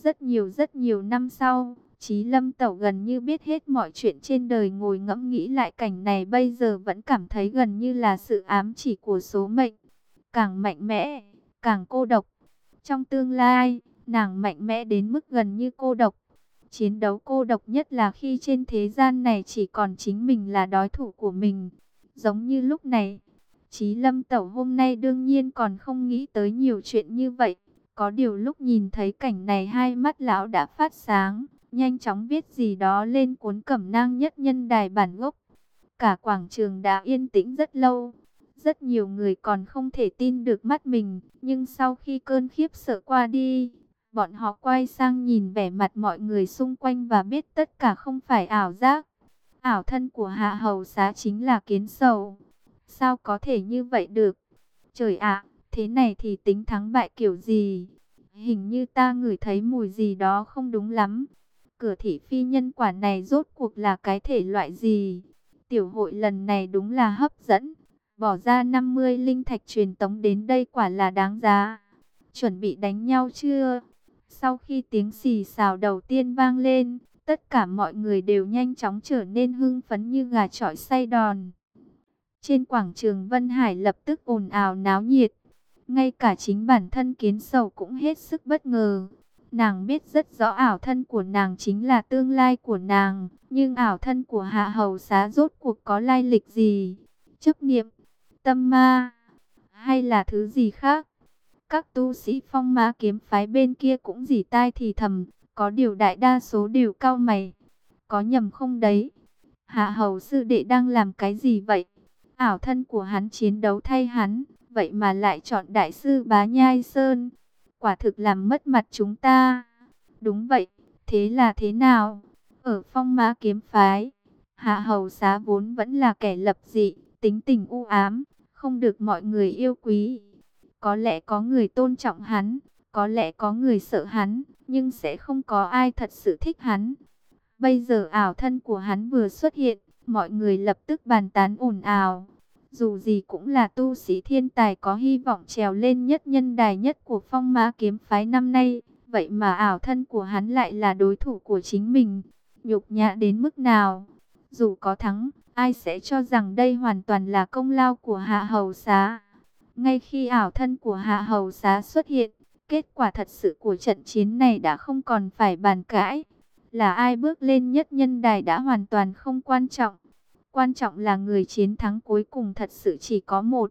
Rất nhiều năm sau, Chí Lâm Tẩu gần như biết hết mọi chuyện trên đời, ngồi ngẫm nghĩ lại cảnh này bây giờ vẫn cảm thấy gần như là sự ám chỉ của số mệnh. Càng mạnh mẽ, càng cô độc. Trong tương lai, nàng mạnh mẽ đến mức gần như cô độc. Chiến đấu cô độc nhất là khi trên thế gian này chỉ còn chính mình là đối thủ của mình. Giống như lúc này, Chí Lâm Tẩu hôm nay đương nhiên còn không nghĩ tới nhiều chuyện như vậy. Có điều lúc nhìn thấy cảnh này hai mắt lão đã phát sáng, nhanh chóng viết gì đó lên cuốn Cẩm nang nhất nhân đài bản gốc. Cả quảng trường đã yên tĩnh rất lâu. Rất nhiều người còn không thể tin được mắt mình, nhưng sau khi cơn khiếp sợ qua đi, bọn họ quay sang nhìn vẻ mặt mọi người xung quanh và biết tất cả không phải ảo giác. Ảo thân của Hạ Hầu Xá chính là kiến sầu. Sao có thể như vậy được? Trời ạ, thế này thì tính thắng bại kiểu gì? Hình như ta ngửi thấy mùi gì đó không đúng lắm. Cửa thị phi nhân quả này rốt cuộc là cái thể loại gì? Tiểu hội lần này đúng là hấp dẫn. Bỏ ra 50 linh thạch truyền tống đến đây quả là đáng giá. Chuẩn bị đánh nhau chưa? Sau khi tiếng xì xào đầu tiên vang lên, tất cả mọi người đều nhanh chóng trở nên hưng phấn như gà chọi xay đòn. Trên quảng trường Vân Hải lập tức ồn ào náo nhiệt. Ngay cả chính bản thân kiến sầu cũng hết sức bất ngờ. Nàng biết rất rõ ảo thân của nàng chính là tương lai của nàng. Nhưng ảo thân của Hạ Hầu Xá rốt cuộc có lai lịch gì? Chấp niệm, tâm ma, hay là thứ gì khác? Các tu sĩ Phong Mã kiếm phái bên kia cũng rỉ tai thì thầm. Có điều đại đa số đều cau mày. Có nhầm không đấy? Hạ Hầu sư đệ đang làm cái gì vậy? Ảo thân của hắn chiến đấu thay hắn, vậy mà lại chọn đại sư Bá Nhai Sơn. Quả thực làm mất mặt chúng ta. Đúng vậy, thế là thế nào? Ở Phong Mã kiếm phái, Hạ Hầu Xá vốn vẫn là kẻ lập dị, tính tình u ám, không được mọi người yêu quý. Có lẽ có người tôn trọng hắn, có lẽ có người sợ hắn, nhưng sẽ không có ai thật sự thích hắn. Bây giờ ảo thân của hắn vừa xuất hiện, mọi người lập tức bàn tán ồn ào. Dù gì cũng là tu sĩ thiên tài có hy vọng trèo lên nhất nhân đài nhất của Phong Mã kiếm phái năm nay. Vậy mà ảo thân của hắn lại là đối thủ của chính mình. Nhục nhã đến mức nào? Dù có thắng, ai sẽ cho rằng đây hoàn toàn là công lao của Hạ Hầu Xá. Ngay khi ảo thân của Hạ Hầu Xá xuất hiện, kết quả thật sự của trận chiến này đã không còn phải bàn cãi. Là ai bước lên nhất nhân đài đã hoàn toàn không quan trọng. Quan trọng là người chiến thắng cuối cùng thật sự chỉ có một.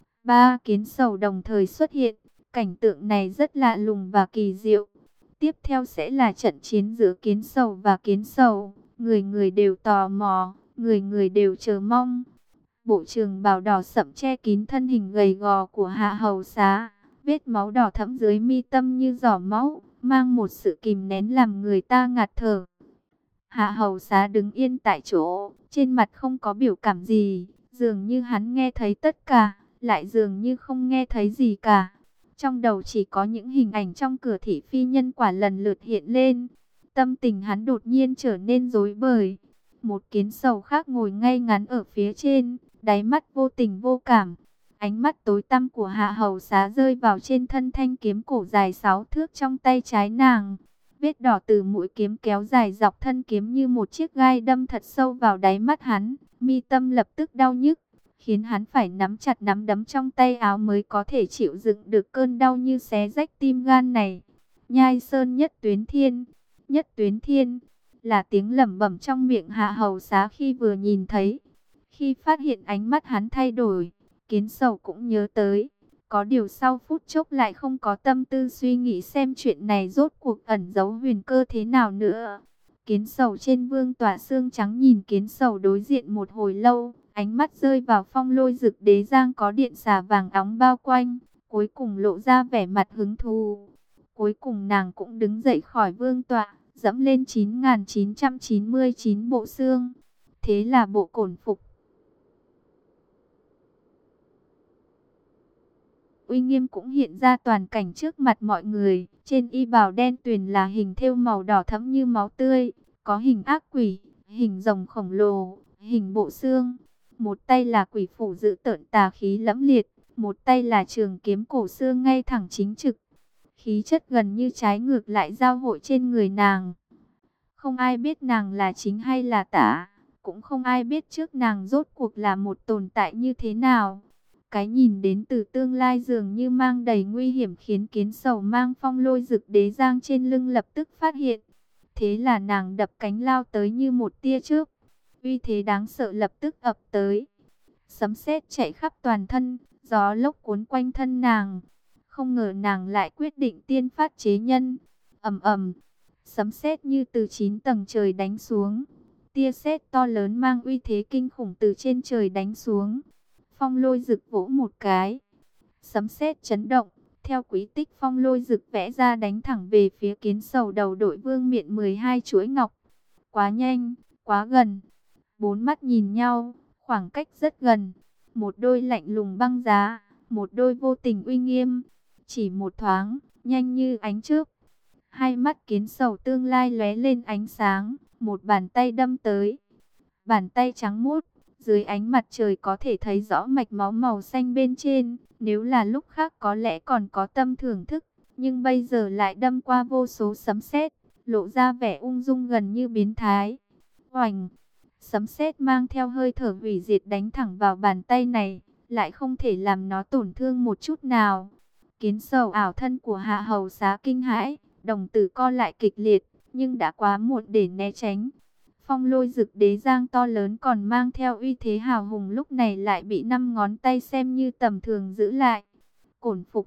Ba kiến sầu đồng thời xuất hiện. Cảnh tượng này rất lạ lùng và kỳ diệu. Tiếp theo sẽ là trận chiến giữa kiến sầu và kiến sầu. Người người đều tò mò, người người đều chờ mong. Bộ trường bào đỏ sậm che kín thân hình gầy gò của Hạ Hầu Xá. Vết máu đỏ thẫm dưới mi tâm như giỏ máu, mang một sự kìm nén làm người ta ngạt thở. Hạ Hầu Xá đứng yên tại chỗ, trên mặt không có biểu cảm gì, dường như hắn nghe thấy tất cả, lại dường như không nghe thấy gì cả. Trong đầu chỉ có những hình ảnh trong cửa thị phi nhân quả lần lượt hiện lên. tâm tình hắn đột nhiên trở nên rối bời. Một kiến sầu khác ngồi ngay ngắn ở phía trên, đáy mắt vô tình vô cảm. Ánh mắt tối tăm của Hạ Hầu Xá rơi vào trên thân thanh kiếm cổ dài 6 thước trong tay trái nàng. Vết đỏ từ mũi kiếm kéo dài dọc thân kiếm như một chiếc gai đâm thật sâu vào đáy mắt hắn. Mi tâm lập tức đau nhức, khiến hắn phải nắm chặt nắm đấm trong tay áo mới có thể chịu đựng được cơn đau như xé rách tim gan này. Nhai Sơn Nhất Tuyến Thiên, Nhất Tuyến Thiên, là tiếng lẩm bẩm trong miệng Hạ Hầu Xá khi vừa nhìn thấy. Khi phát hiện ánh mắt hắn thay đổi, Kiến Sầu cũng nhớ tới. Có điều sau phút chốc lại không có tâm tư suy nghĩ xem chuyện này rốt cuộc ẩn giấu huyền cơ thế nào nữa. Kiến Sầu trên vương tỏa xương trắng nhìn Kiến Sầu đối diện một hồi lâu, ánh mắt rơi vào Phong Lôi Dực Đế Giang có điện xà vàng óng bao quanh, cuối cùng lộ ra vẻ mặt hứng thú. Cuối cùng nàng cũng đứng dậy khỏi vương tọa, dẫm lên 9.999 bộ xương. Thế là bộ cổn phục uy nghiêm cũng hiện ra toàn cảnh trước mặt mọi người. Trên y bào đen tuyền là hình thêu màu đỏ thẫm như máu tươi, có hình ác quỷ, hình rồng khổng lồ, hình bộ xương. Một tay là quỷ phủ giữ tợn tà khí lẫm liệt, một tay là trường kiếm cổ xưa ngay thẳng chính trực. Khí chất gần như trái ngược lại giao hội trên người nàng. Không ai biết nàng là chính hay là tả, cũng không ai biết trước nàng rốt cuộc là một tồn tại như thế nào. Cái nhìn đến từ tương lai dường như mang đầy nguy hiểm khiến Kiến Sầu mang Phong Lôi Dực Đế Giang trên lưng lập tức phát hiện. Thế là nàng đập cánh lao tới như một tia chớp. Uy thế đáng sợ lập tức ập tới. Sấm sét chạy khắp toàn thân, gió lốc cuốn quanh thân nàng. Không ngờ nàng lại quyết định tiên phát chế nhân. Ầm ầm, sấm sét như từ 9 tầng trời đánh xuống. Tia sét to lớn mang uy thế kinh khủng từ trên trời đánh xuống. Phong Lôi Dực vỗ một cái, sấm sét chấn động, theo quý tích Phong Lôi Dực vẽ ra đánh thẳng về phía Kiến Sầu đầu đội vương miện 12 chuỗi ngọc. Quá nhanh, quá gần. Bốn mắt nhìn nhau, khoảng cách rất gần. Một đôi lạnh lùng băng giá, một đôi vô tình uy nghiêm. Chỉ một thoáng, nhanh như ánh chớp. Hai mắt Kiến Sầu tương lai lóe lên ánh sáng, một bàn tay đâm tới. Bàn tay trắng muốt, dưới ánh mặt trời có thể thấy rõ mạch máu màu xanh bên trên. Nếu là lúc khác có lẽ còn có tâm thưởng thức, nhưng bây giờ lại đâm qua vô số sấm sét, lộ ra vẻ ung dung gần như biến thái. Oành! Sấm sét mang theo hơi thở hủy diệt đánh thẳng vào bàn tay này, lại không thể làm nó tổn thương một chút nào. Kiến Sầu ảo thân của Hạ Hầu Xá kinh hãi, đồng tử co lại kịch liệt, nhưng đã quá muộn để né tránh. Phong Lôi Dực Đế Giang to lớn còn mang theo uy thế hào hùng lúc này lại bị 5 ngón tay xem như tầm thường giữ lại. Cổn phục,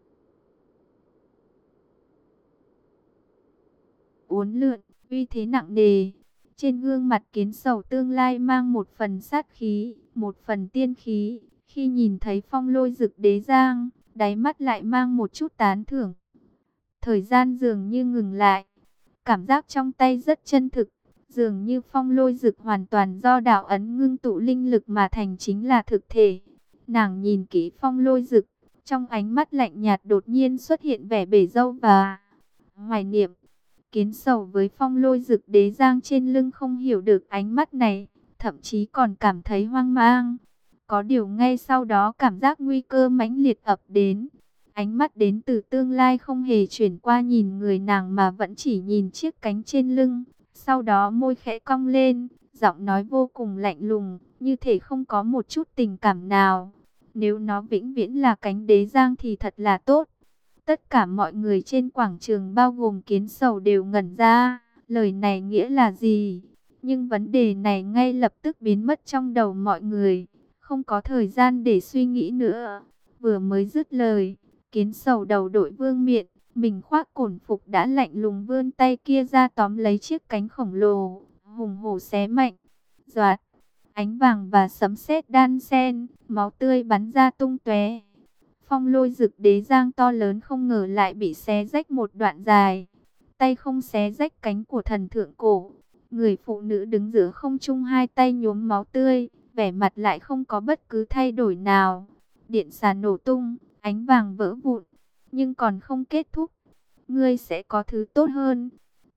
uốn lượn, uy thế nặng nề. Trên gương mặt Kiến Sầu tương lai mang một phần sát khí, một phần tiên khí. Khi nhìn thấy Phong Lôi Dực Đế Giang, đáy mắt lại mang một chút tán thưởng. Thời gian dường như ngừng lại, cảm giác trong tay rất chân thực. Dường như Phong Lôi Dực hoàn toàn do đạo ấn ngưng tụ linh lực mà thành chính là thực thể. Nàng nhìn kỹ Phong Lôi Dực, trong ánh mắt lạnh nhạt đột nhiên xuất hiện vẻ bể dâu và hoài niệm. Kiến Sầu với Phong Lôi Dực Đế Giang trên lưng không hiểu được ánh mắt này, thậm chí còn cảm thấy hoang mang. Có điều ngay sau đó cảm giác nguy cơ mãnh liệt ập đến. Ánh mắt đến từ tương lai không hề chuyển qua nhìn người nàng mà vẫn chỉ nhìn chiếc cánh trên lưng. Sau đó môi khẽ cong lên, giọng nói vô cùng lạnh lùng, như thể không có một chút tình cảm nào. Nếu nó vĩnh viễn là cánh đế giang thì thật là tốt. Tất cả mọi người trên quảng trường bao gồm Kiến Sầu đều ngẩn ra, lời này nghĩa là gì? Nhưng vấn đề này ngay lập tức biến mất trong đầu mọi người, không có thời gian để suy nghĩ nữa. Vừa mới dứt lời, Kiến Sầu đầu đội vương miện, mình khoác cổn phục đã lạnh lùng vươn tay kia ra tóm lấy chiếc cánh khổng lồ, hùng hổ xé mạnh. Doạt, ánh vàng và sấm sét đan xen, máu tươi bắn ra tung tóe. Phong Lôi Dực Đế Giang to lớn không ngờ lại bị xé rách một đoạn dài. Tay không xé rách cánh của thần thượng cổ. Người phụ nữ đứng giữa không trung hai tay nhuốm máu tươi, vẻ mặt lại không có bất cứ thay đổi nào. Điện xà nổ tung, ánh vàng vỡ vụn, nhưng còn không kết thúc. Ngươi sẽ có thứ tốt hơn.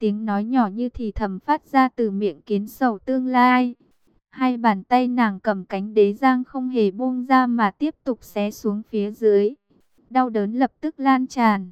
tiếng nói nhỏ như thì thầm phát ra từ miệng kiến sầu tương lai. Hai bàn tay nàng cầm cánh đế giang không hề buông ra mà tiếp tục xé xuống phía dưới. Đau đớn lập tức lan tràn.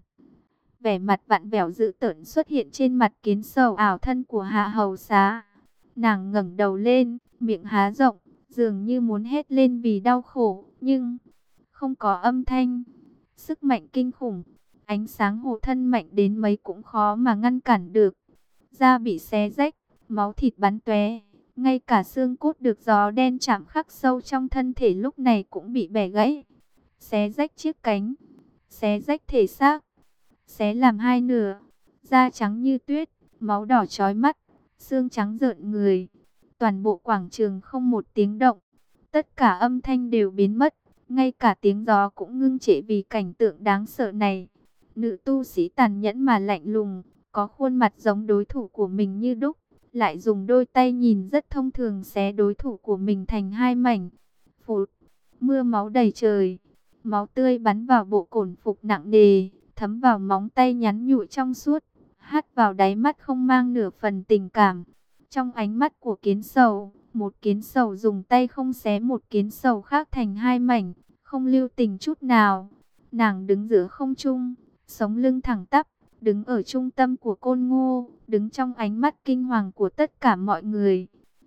Vẻ mặt vặn vẹo dữ tợn xuất hiện trên mặt kiến sầu ảo thân của Hạ Hầu Xá. Nàng ngẩng đầu lên, miệng há rộng, dường như muốn hét lên vì đau khổ, nhưng không có âm thanh. Sức mạnh kinh khủng, ánh sáng hộ thân mạnh đến mấy cũng khó mà ngăn cản được. Da bị xé rách, máu thịt bắn tóe, ngay cả xương cốt được gió đen chạm khắc sâu trong thân thể lúc này cũng bị bẻ gãy. Xé rách chiếc cánh, xé rách thể xác, xé làm hai nửa, da trắng như tuyết, máu đỏ chói mắt, xương trắng rợn người. Toàn bộ quảng trường không một tiếng động, tất cả âm thanh đều biến mất, ngay cả tiếng gió cũng ngưng trệ vì cảnh tượng đáng sợ này. Nữ tu sĩ tàn nhẫn mà lạnh lùng, có khuôn mặt giống đối thủ của mình như đúc, lại dùng đôi tay nhìn rất thông thường xé đối thủ của mình thành hai mảnh. Phụt, mưa máu đầy trời, máu tươi bắn vào bộ cổn phục nặng nề, thấm vào móng tay nhắn nhụi trong suốt, hắt vào đáy mắt không mang nửa phần tình cảm. Trong ánh mắt của kiến sầu, một kiến sầu dùng tay không xé một kiến sầu khác thành hai mảnh, không lưu tình chút nào. Nàng đứng giữa không trung, sống lưng thẳng tắp, đứng ở trung tâm của Côn Ngô, đứng trong ánh mắt kinh hoàng của tất cả mọi người.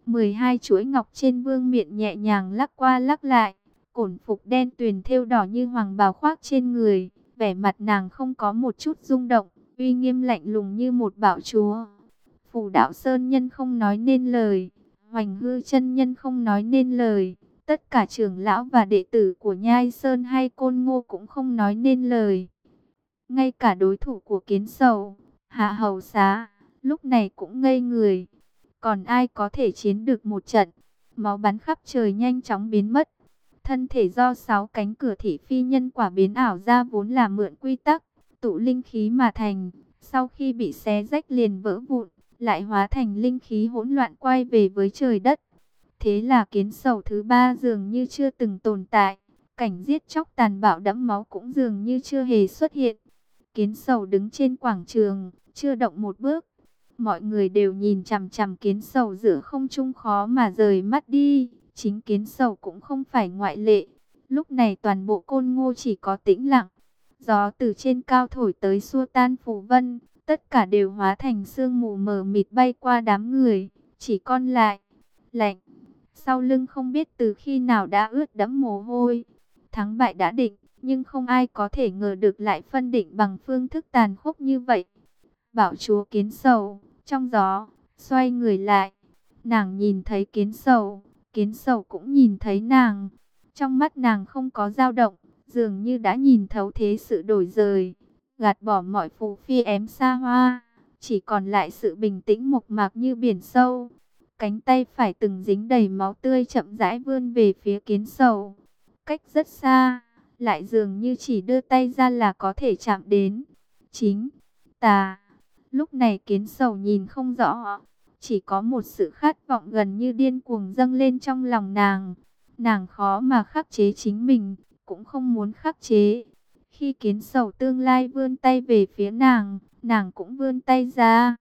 12 chuỗi ngọc trên vương miện nhẹ nhàng lắc qua lắc lại, cổn phục đen tuyền thêu đỏ như hoàng bào khoác trên người, vẻ mặt nàng không có một chút rung động, uy nghiêm lạnh lùng như một bảo chúa. Phù Đạo Sơn nhân không nói nên lời, Hoành Hư chân nhân không nói nên lời, tất cả trưởng lão và đệ tử của Nhai Sơn hay Côn Ngô cũng không nói nên lời. Ngay cả đối thủ của kiến sầu, Hạ Hầu Xá, lúc này cũng ngây người. Còn ai có thể chiến được một trận? Máu bắn khắp trời nhanh chóng biến mất. Thân thể do 6 cánh cửa thị phi nhân quả biến ảo ra vốn là mượn quy tắc, tụ linh khí mà thành. Sau khi bị xé rách liền vỡ vụn, lại hóa thành linh khí hỗn loạn quay về với trời đất. Thế là kiến sầu thứ ba dường như chưa từng tồn tại. Cảnh giết chóc tàn bạo đẫm máu cũng dường như chưa hề xuất hiện. Kiến sầu đứng trên quảng trường, chưa động một bước. Mọi người đều nhìn chằm chằm kiến sầu giữa không trung khó mà rời mắt đi. Chính kiến sầu cũng không phải ngoại lệ. Lúc này toàn bộ Côn Ngô chỉ có tĩnh lặng. Gió từ trên cao thổi tới xua tan phù vân. Tất cả đều hóa thành sương mù mờ mịt bay qua đám người. Chỉ còn lại lạnh. Sau lưng không biết từ khi nào đã ướt đẫm mồ hôi. Thắng bại đã định, nhưng không ai có thể ngờ được lại phân định bằng phương thức tàn khốc như vậy. Bảo chúa kiến sầu, trong gió, xoay người lại. Nàng nhìn thấy kiến sầu cũng nhìn thấy nàng. Trong mắt nàng không có dao động, dường như đã nhìn thấu thế sự đổi dời, gạt bỏ mọi phù phi ém xa hoa, chỉ còn lại sự bình tĩnh mộc mạc như biển sâu. Cánh tay phải từng dính đầy máu tươi chậm rãi vươn về phía kiến sầu. Cách rất xa, lại dường như chỉ đưa tay ra là có thể chạm đến. Chính tà. Lúc này kiến sầu nhìn không rõ, chỉ có một sự khát vọng gần như điên cuồng dâng lên trong lòng nàng. Nàng khó mà khắc chế chính mình, cũng không muốn khắc chế. Khi kiến sầu tương lai vươn tay về phía nàng, nàng cũng vươn tay ra.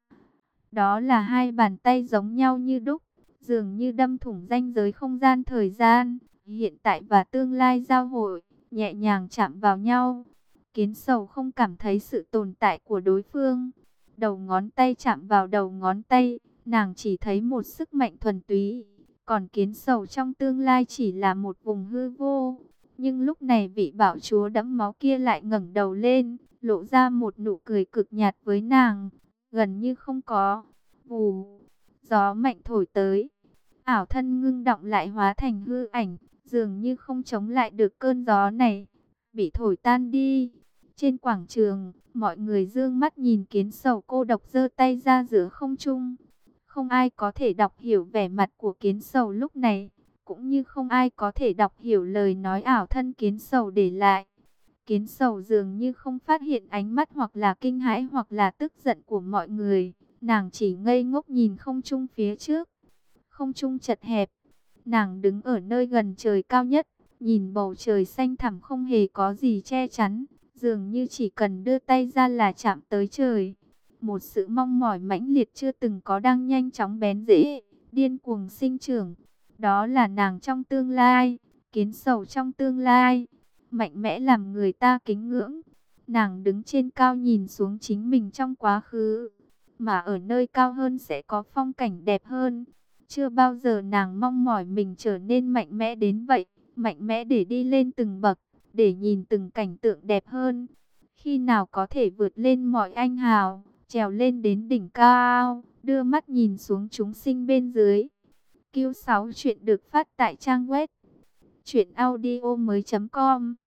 Đó là hai bàn tay giống nhau như đúc, dường như đâm thủng ranh giới không gian thời gian, hiện tại và tương lai giao hội, nhẹ nhàng chạm vào nhau. Kiến sầu không cảm thấy sự tồn tại của đối phương. Đầu ngón tay chạm vào đầu ngón tay, nàng chỉ thấy một sức mạnh thuần túy. Còn kiến sầu trong tương lai chỉ là một vùng hư vô. Nhưng lúc này vị bảo chúa đẫm máu kia lại ngẩng đầu lên, lộ ra một nụ cười cực nhạt với nàng, gần như không có. Vù, gió mạnh thổi tới, ảo thân ngưng động lại hóa thành hư ảnh, dường như không chống lại được cơn gió này, bị thổi tan đi. Trên quảng trường, mọi người dương mắt nhìn kiến sầu cô độc giơ tay ra giữa không trung. Không ai có thể đọc hiểu vẻ mặt của kiến sầu lúc này, cũng như không ai có thể đọc hiểu lời nói ảo thân kiến sầu để lại. Kiến sầu dường như không phát hiện ánh mắt hoặc là kinh hãi hoặc là tức giận của mọi người. Nàng chỉ ngây ngốc nhìn không trung phía trước. Không trung chật hẹp. Nàng đứng ở nơi gần trời cao nhất, nhìn bầu trời xanh thẳm không hề có gì che chắn. Dường như chỉ cần đưa tay ra là chạm tới trời. Một sự mong mỏi mãnh liệt chưa từng có đang nhanh chóng bén rễ, điên cuồng sinh trưởng. Đó là nàng trong tương lai, kiến sầu trong tương lai, mạnh mẽ làm người ta kính ngưỡng. Nàng đứng trên cao nhìn xuống chính mình trong quá khứ, mà ở nơi cao hơn sẽ có phong cảnh đẹp hơn. Chưa bao giờ nàng mong mỏi mình trở nên mạnh mẽ đến vậy, mạnh mẽ để đi lên từng bậc, để nhìn từng cảnh tượng đẹp hơn. Khi nào có thể vượt lên mọi anh hào, trèo lên đến đỉnh cao, đưa mắt nhìn xuống chúng sinh bên dưới. Q6 chuyện được phát tại trang web truyệnaudiomoi.com.